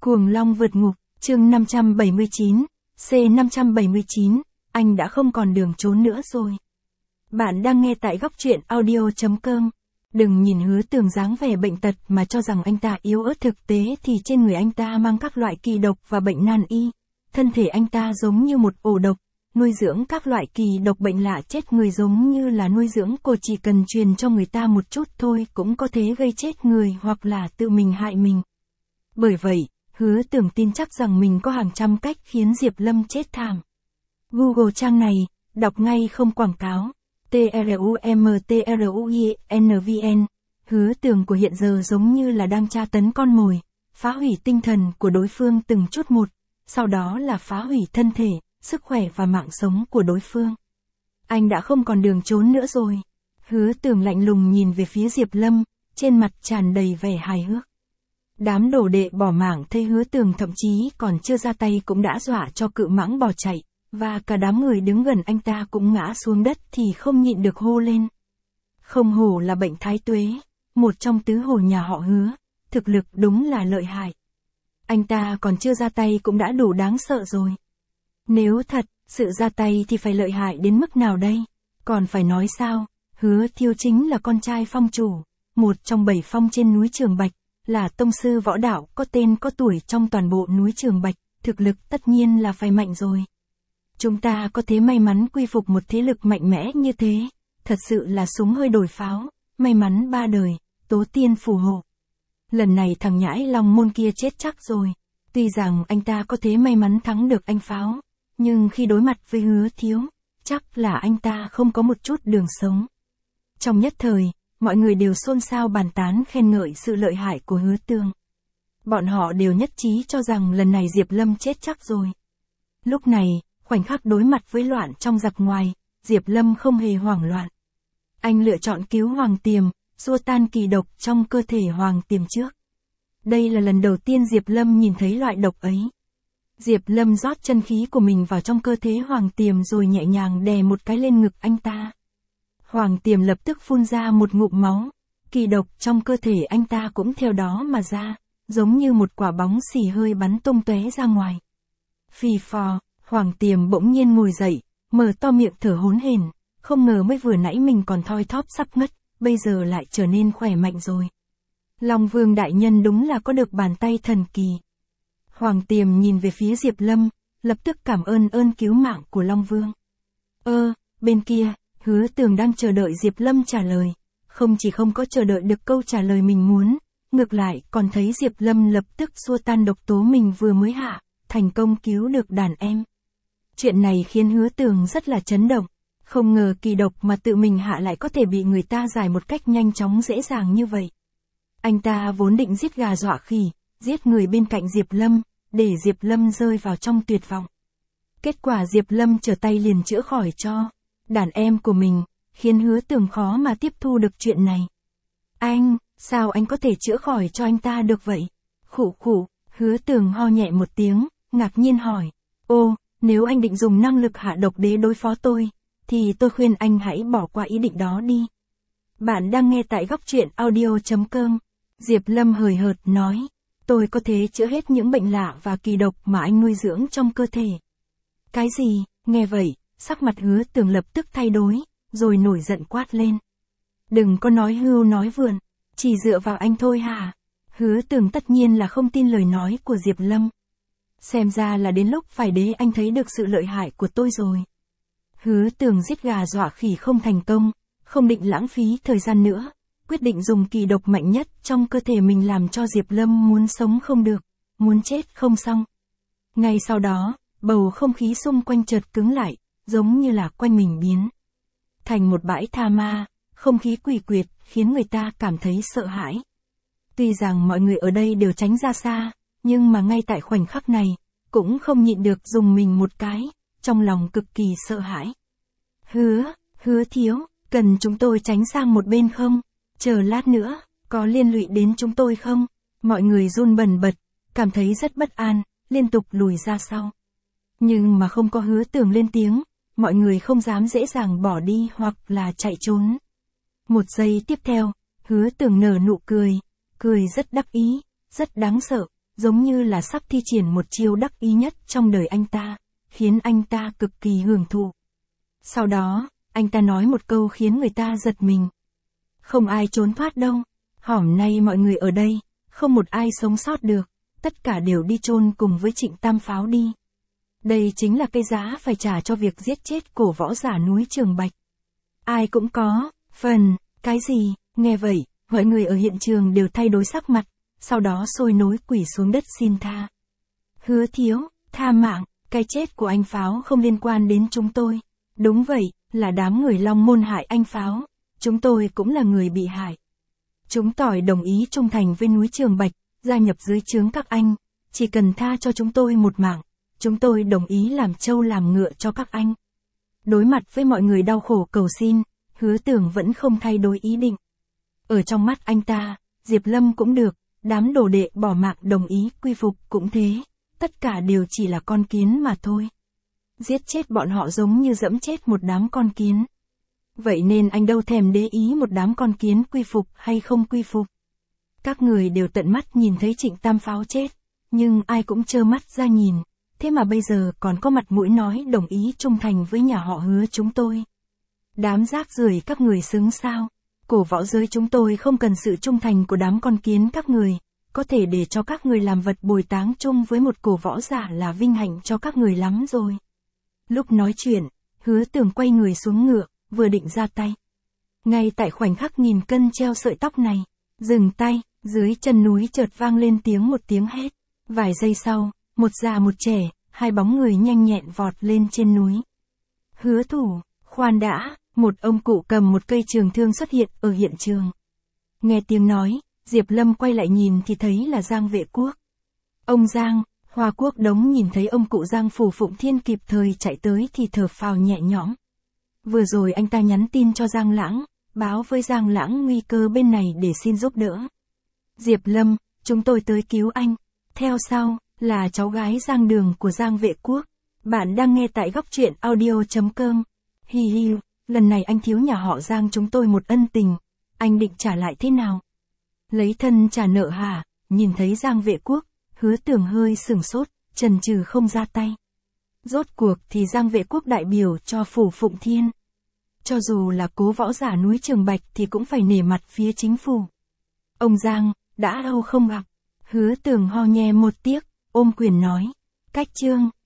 Cuồng Long vượt ngục, chương 579, C579, anh đã không còn đường trốn nữa rồi. Bạn đang nghe tại góc truyện audio.com. Đừng nhìn Hứa Tường dáng vẻ bệnh tật mà cho rằng anh ta yếu ớt, thực tế thì trên người anh ta mang các loại kỳ độc và bệnh nan y. Thân thể anh ta giống như một ổ độc, nuôi dưỡng các loại kỳ độc bệnh lạ chết người giống như là nuôi dưỡng cồ, chỉ cần truyền cho người ta một chút thôi cũng có thể gây chết người hoặc là tự mình hại mình. Bởi vậy, Hứa Tường tin chắc rằng mình có hàng trăm cách khiến Diệp Lâm chết thảm. Google trang này, đọc ngay không quảng cáo. TRUMTRUINVN. Hứa Tường của hiện giờ giống như là đang tra tấn con mồi, phá hủy tinh thần của đối phương từng chút một, sau đó là phá hủy thân thể, sức khỏe và mạng sống của đối phương. Anh đã không còn đường trốn nữa rồi. Hứa Tường lạnh lùng nhìn về phía Diệp Lâm, trên mặt tràn đầy vẻ hài hước. Đám đồ đệ bỏ mạng thấy Hứa Tường thậm chí còn chưa ra tay cũng đã dọa cho cự mãng bỏ chạy, và cả đám người đứng gần anh ta cũng ngã xuống đất thì không nhịn được hô lên. Không hổ là bệnh thái tuế, một trong tứ hổ nhà họ Hứa, thực lực đúng là lợi hại. Anh ta còn chưa ra tay cũng đã đủ đáng sợ rồi. Nếu thật, sự ra tay thì phải lợi hại đến mức nào đây? Còn phải nói sao, Hứa Thiêu chính là con trai phong chủ, một trong 7 phong trên núi Trường Bạch, là tông sư võ đạo có tên có tuổi trong toàn bộ núi Trường Bạch, thực lực tất nhiên là phải mạnh rồi. Chúng ta có thế may mắn quy phục một thế lực mạnh mẽ như thế, thật sự là súng hơi đổi pháo, may mắn 3 đời, tố tiên phù hộ. Lần này thằng nhãi Long Môn kia chết chắc rồi, tuy rằng anh ta có thế may mắn thắng được anh Pháo, nhưng khi đối mặt với Hứa Thiếu, chắc là anh ta không có một chút đường sống. Trong nhất thời, mọi người đều xôn xao bàn tán khen ngợi sự lợi hại của Hứa Tường. Bọn họ đều nhất trí cho rằng lần này Diệp Lâm chết chắc rồi. Lúc này, khoảnh khắc đối mặt với loạn trong giặc ngoài, Diệp Lâm không hề hoảng loạn. Anh lựa chọn cứu Hoàng Tiềm, xua tan kỳ độc trong cơ thể Hoàng Tiềm trước. Đây là lần đầu tiên Diệp Lâm nhìn thấy loại độc ấy. Diệp Lâm rót chân khí của mình vào trong cơ thể Hoàng Tiềm rồi nhẹ nhàng đè một cái lên ngực anh ta. Hoàng Tiềm lập tức phun ra một ngụm máu, kỳ độc trong cơ thể anh ta cũng theo đó mà ra, giống như một quả bóng xì hơi bắn tung tóe ra ngoài. Phì phò, Hoàng Tiềm bỗng nhiên ngồi dậy, mở to miệng thở hổn hển, không ngờ mới vừa nãy mình còn thoi thóp sắp ngất, bây giờ lại trở nên khỏe mạnh rồi. Long Vương đại nhân đúng là có được bàn tay thần kỳ. Hoàng Tiềm nhìn về phía Diệp Lâm, lập tức cảm ơn cứu mạng của Long Vương. Bên kia, Hứa Tường đang chờ đợi Diệp Lâm trả lời, không chỉ không có chờ đợi được câu trả lời mình muốn, ngược lại còn thấy Diệp Lâm lập tức xua tan độc tố mình vừa mới hạ, thành công cứu được đàn em. Chuyện này khiến Hứa Tường rất là chấn động, không ngờ kỳ độc mà tự mình hạ lại có thể bị người ta giải một cách nhanh chóng dễ dàng như vậy. Anh ta vốn định giết gà dọa khỉ, giết người bên cạnh Diệp Lâm, để Diệp Lâm rơi vào trong tuyệt vọng. Kết quả Diệp Lâm trở tay liền chữa khỏi cho đàn em của mình, khiến Hứa Tường khó mà tiếp thu được chuyện này. Sao anh có thể chữa khỏi cho anh ta được vậy? Khụ khụ, Hứa Tường ho nhẹ một tiếng, ngạc nhiên hỏi. Nếu anh định dùng năng lực hạ độc đế đối phó tôi, thì tôi khuyên anh hãy bỏ qua ý định đó đi. Bạn đang nghe tại góc truyện audio.com. Diệp Lâm hời hợt nói, tôi có thể chữa hết những bệnh lạ và kỳ độc mà anh nuôi dưỡng trong cơ thể. Cái gì? Nghe vậy, sắc mặt Hứa Tường lập tức thay đổi, rồi nổi giận quát lên. Đừng có nói hưu nói vượn, chỉ dựa vào anh thôi hả? Hứa Tường tất nhiên là không tin lời nói của Diệp Lâm. Xem ra là đến lúc phải để anh thấy được sự lợi hại của tôi rồi. Hứa Tường giết gà dọa khỉ không thành công, không định lãng phí thời gian nữa, quyết định dùng kỳ độc mạnh nhất trong cơ thể mình làm cho Diệp Lâm muốn sống không được, muốn chết không xong. Ngay sau đó, bầu không khí xung quanh chợt cứng lại, giống như là quanh mình biến thành một bãi tha ma, không khí quỷ quyệt khiến người ta cảm thấy sợ hãi. Tuy rằng mọi người ở đây đều tránh ra xa, nhưng mà ngay tại khoảnh khắc này, cũng không nhịn được dùng mình một cái, trong lòng cực kỳ sợ hãi. Hứa Thiếu, cần chúng tôi tránh sang một bên không? Chờ lát nữa, có liên lụy đến chúng tôi không? Mọi người run bần bật, cảm thấy rất bất an, liên tục lùi ra sau. Nhưng mà không có Hứa Tường lên tiếng, mọi người không dám dễ dàng bỏ đi hoặc là chạy trốn. Một giây tiếp theo, Hứa Tường nở nụ cười, cười rất đắc ý, rất đáng sợ, giống như là sắp thi triển một chiêu đắc ý nhất trong đời anh ta, khiến anh ta cực kỳ hưởng thụ. Sau đó, anh ta nói một câu khiến người ta giật mình. Không ai trốn thoát đâu, hôm nay mọi người ở đây, không một ai sống sót được, tất cả đều đi chôn cùng với Trịnh Tam Pháo đi. Đây chính là cái giá phải trả cho việc giết chết cổ võ giả núi Trường Bạch. Ai cũng có phần. Cái gì? Nghe vậy, mọi người ở hiện trường đều thay đổi sắc mặt, sau đó sôi nối quỳ xuống đất xin tha. Hứa thiếu, tha mạng, cái chết của anh Pháo không liên quan đến chúng tôi. Đúng vậy, là đám người Long Môn hại anh Pháo, chúng tôi cũng là người bị hại. Chúng tôi đồng ý trung thành với núi Trường Bạch, gia nhập dưới trướng các anh, chỉ cần tha cho chúng tôi một mạng, chúng tôi đồng ý làm trâu làm ngựa cho các anh. Đối mặt với mọi người đau khổ cầu xin, Hứa Tưởng vẫn không thay đổi ý định. Ở trong mắt anh ta, Diệp Lâm cũng được, đám đồ đệ bỏ mạng đồng ý quy phục cũng thế, tất cả đều chỉ là con kiến mà thôi. Giết chết bọn họ giống như dẫm chết một đám con kiến. Vậy nên anh đâu thèm để ý một đám con kiến quy phục hay không quy phục. Các người đều tận mắt nhìn thấy Trịnh Tam Pháo chết, nhưng ai cũng trơ mắt ra nhìn, thế mà bây giờ còn có mặt mũi nói đồng ý trung thành với nhà họ Hứa chúng tôi. Đám rác rưởi các người xứng sao? Cổ võ giới chúng tôi không cần sự trung thành của đám con kiến các người, có thể để cho các người làm vật bồi táng chung với một cổ võ giả là vinh hạnh cho các người lắm rồi. Lúc nói chuyện, Hứa Tưởng quay người xuống ngựa, vừa định ra tay. Ngay tại khoảnh khắc nghìn cân treo sợi tóc này, dừng tay, dưới chân núi chợt vang lên một tiếng hét. Vài giây sau, một già một trẻ, hai bóng người nhanh nhẹn vọt lên trên núi. Hứa thủ, khoan đã, một ông cụ cầm một cây trường thương xuất hiện ở hiện trường. Nghe tiếng nói, Diệp Lâm quay lại nhìn thì thấy là Giang Vệ Quốc. Ông Giang, Hoa Quốc Đống nhìn thấy ông cụ Giang Phủ Phụng Thiên kịp thời chạy tới thì thở phào nhẹ nhõm. Vừa rồi anh ta nhắn tin cho Giang Lãng, báo với Giang Lãng nguy cơ bên này để xin giúp đỡ. Diệp Lâm, chúng tôi tới cứu anh. Theo sau, là cháu gái Giang Đường của Giang Vệ Quốc. Bạn đang nghe tại góc truyện audio.com. Hi hi, lần này anh thiếu nhà họ Giang chúng tôi một ân tình. Anh định trả lại thế nào? Lấy thân trả nợ hả? Nhìn thấy Giang Vệ Quốc, Hứa Tưởng hơi sửng sốt, chần chừ không ra tay. Rốt cuộc thì Giang Vệ Quốc đại biểu cho Phủ Phụng Thiên. Cho dù là cố võ giả núi Trường Bạch thì cũng phải nể mặt phía chính phủ. Ông Giang, đã lâu không gặp. Hứa Tưởng ho nhẹ một tiếc, ôm quyền nói. Cách chương.